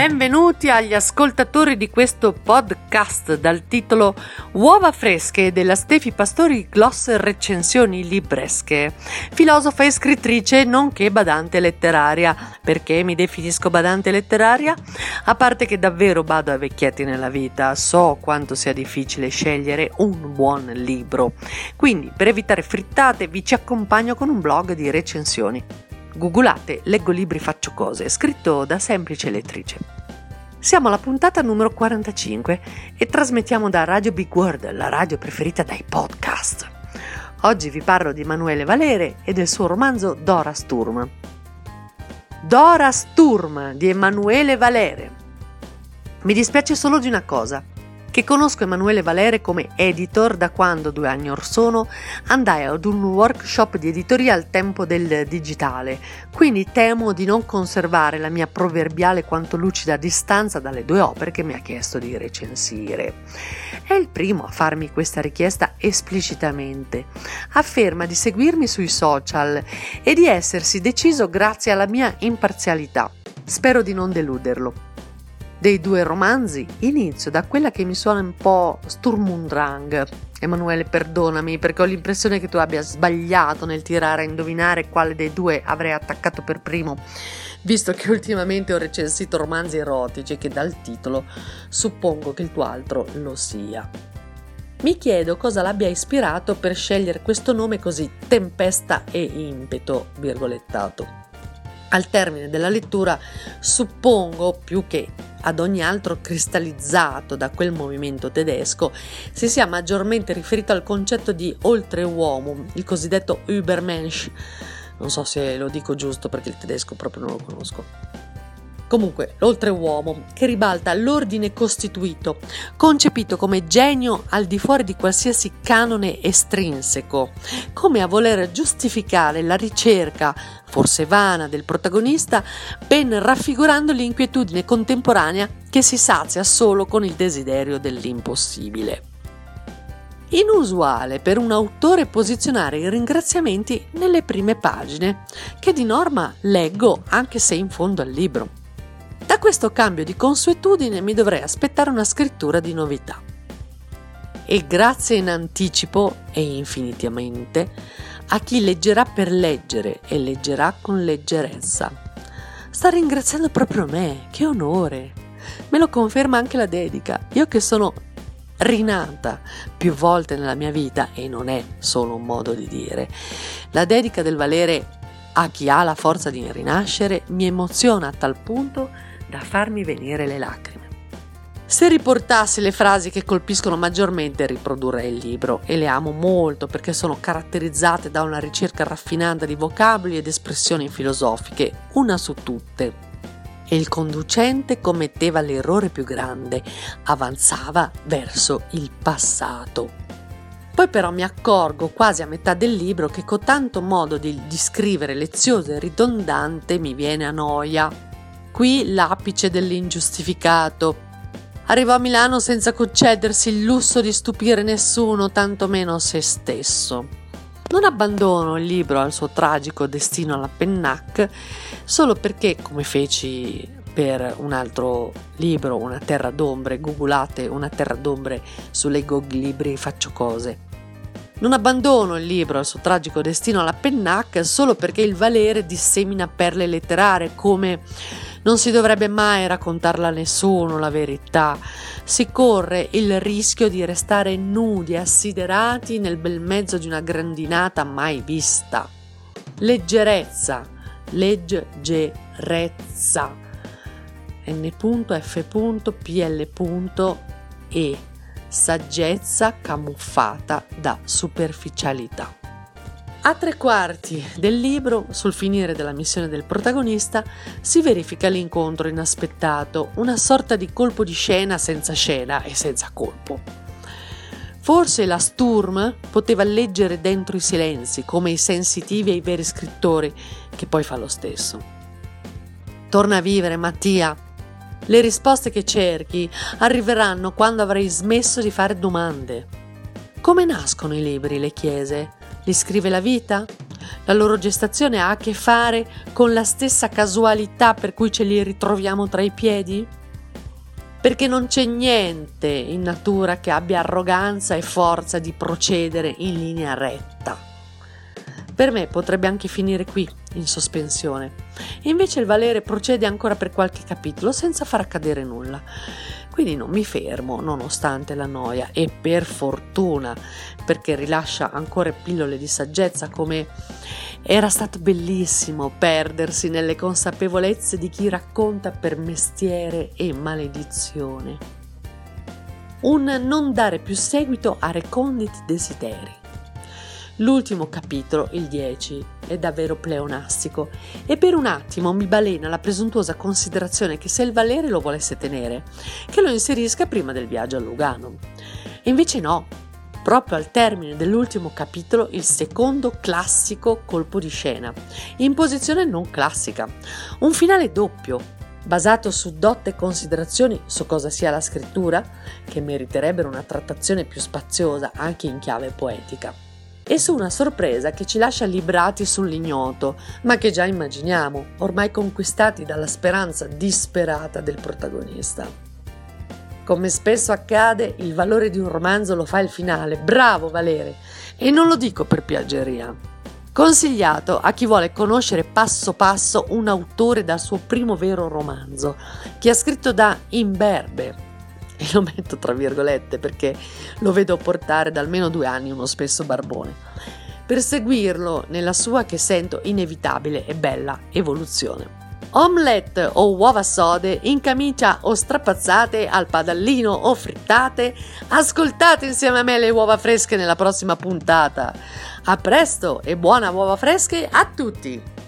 Benvenuti agli ascoltatori di questo podcast dal titolo Uova fresche della Stefi Pastori Gloss recensioni libresche, filosofa e scrittrice nonché badante letteraria. Perché mi definisco badante letteraria? A parte che davvero bado ai vecchietti nella vita, so quanto sia difficile scegliere un buon libro. Quindi per evitare frittate vi ci accompagno con un blog di recensioni. Googolate Leggo libri faccio cose, scritto da semplice lettrice. Siamo alla puntata numero 45 e trasmettiamo da Radio Big World, la radio preferita dai podcast. Oggi vi parlo di Emanuele Valere e del suo romanzo Dora Sturm. Dora Sturm di Emanuele Valere. Mi dispiace solo di una cosa, che conosco Emanuele Valere come editor da quando 2 anni or sono andai ad un workshop di editoria al tempo del digitale, quindi temo di non conservare la mia proverbiale quanto lucida distanza dalle 2 opere che mi ha chiesto di recensire. È il primo a farmi questa richiesta esplicitamente. Afferma di seguirmi sui social e di essersi deciso grazie alla mia imparzialità. Spero di non deluderlo. Dei 2 romanzi inizio da quella che mi suona un po' Sturm und Drang. Emanuele, perdonami perché ho l'impressione che tu abbia sbagliato nel tirare a indovinare quale dei 2 avrei attaccato per primo, visto che ultimamente ho recensito romanzi erotici che dal titolo suppongo che il tuo altro lo sia. Mi chiedo cosa l'abbia ispirato per scegliere questo nome così tempesta e impeto, virgolettato. Al termine della lettura suppongo, più che ad ogni altro cristallizzato da quel movimento tedesco, si sia maggiormente riferito al concetto di oltreuomo, il cosiddetto Übermensch. Non so se lo dico giusto perché il tedesco proprio non lo conosco. Comunque, l'oltreuomo che ribalta l'ordine costituito, concepito come genio al di fuori di qualsiasi canone estrinseco, come a voler giustificare la ricerca, forse vana, del protagonista, ben raffigurando l'inquietudine contemporanea che si sazia solo con il desiderio dell'impossibile. Inusuale per un autore posizionare i ringraziamenti nelle prime pagine, che di norma leggo anche se in fondo al libro. Da questo cambio di consuetudine mi dovrei aspettare una scrittura di novità. E grazie in anticipo e infinitamente a chi leggerà per leggere e leggerà con leggerezza. Sta ringraziando proprio me, che onore! Me lo conferma anche la dedica. Io che sono rinata più volte nella mia vita, e non è solo un modo di dire, la dedica del Valere a chi ha la forza di rinascere mi emoziona a tal punto da farmi venire le lacrime. Se riportassi le frasi che colpiscono maggiormente riprodurrei il libro, e le amo molto perché sono caratterizzate da una ricerca raffinata di vocaboli ed espressioni filosofiche, una su tutte. E il conducente commetteva l'errore più grande, avanzava verso il passato. Poi però mi accorgo quasi a metà del libro che con tanto modo di scrivere lezioso e ridondante mi viene a noia. Qui l'apice dell'ingiustificato. Arrivò a Milano senza concedersi il lusso di stupire nessuno, tantomeno se stesso. Non abbandono il libro al suo tragico destino alla Pennac solo perché, come feci per un altro libro, Una terra d'ombre, googolate Una terra d'ombre su Leggo libri faccio cose. Non abbandono il libro al suo tragico destino alla Pennac solo perché il Valere dissemina perle letterarie come non si dovrebbe mai raccontarla a nessuno la verità. Si corre il rischio di restare nudi e assiderati nel bel mezzo di una grandinata mai vista. Leggerezza. N.F.PL.E. Saggezza camuffata da superficialità. A 3/4 del libro, sul finire della missione del protagonista, si verifica l'incontro inaspettato, una sorta di colpo di scena e senza colpo. Forse la Sturm poteva leggere dentro i silenzi, come i sensitivi e i veri scrittori, che poi fa lo stesso. Torna a vivere, Mattia. Le risposte che cerchi arriveranno quando avrai smesso di fare domande. Come nascono i libri, le chiese? Li scrive la vita? La loro gestazione ha a che fare con la stessa casualità per cui ce li ritroviamo tra i piedi? perché non c'è niente in natura che abbia arroganza e forza di procedere in linea retta. Per me potrebbe anche finire qui, in sospensione. E invece il Valere procede ancora per qualche capitolo senza far accadere nulla. Quindi non mi fermo, nonostante la noia, e per fortuna, perché rilascia ancora pillole di saggezza, come era stato bellissimo perdersi nelle consapevolezze di chi racconta per mestiere e maledizione. Un non dare più seguito a reconditi desideri. L'ultimo capitolo, il 10, è davvero pleonastico e per un attimo mi balena la presuntuosa considerazione che se il Valere lo volesse tenere, che lo inserisca prima del viaggio a Lugano. E invece no, proprio al termine dell'ultimo capitolo il secondo classico colpo di scena, in posizione non classica, un finale doppio, basato su dotte considerazioni su cosa sia la scrittura, che meriterebbero una trattazione più spaziosa anche in chiave poetica, e su una sorpresa che ci lascia librati sull'ignoto, ma che già immaginiamo, ormai conquistati dalla speranza disperata del protagonista. Come spesso accade, il valore di un romanzo lo fa il finale. Bravo Valere! E non lo dico per piaggeria. Consigliato a chi vuole conoscere passo passo un autore dal suo primo vero romanzo, che ha scritto da imberbe. E lo metto tra virgolette perché lo vedo portare da almeno 2 anni uno spesso barbone, per seguirlo nella sua, che sento, inevitabile e bella evoluzione. Omelette o uova sode, in camicia o strapazzate, al padallino o frittate, ascoltate insieme a me le uova fresche nella prossima puntata. A presto e buone uova fresche a tutti!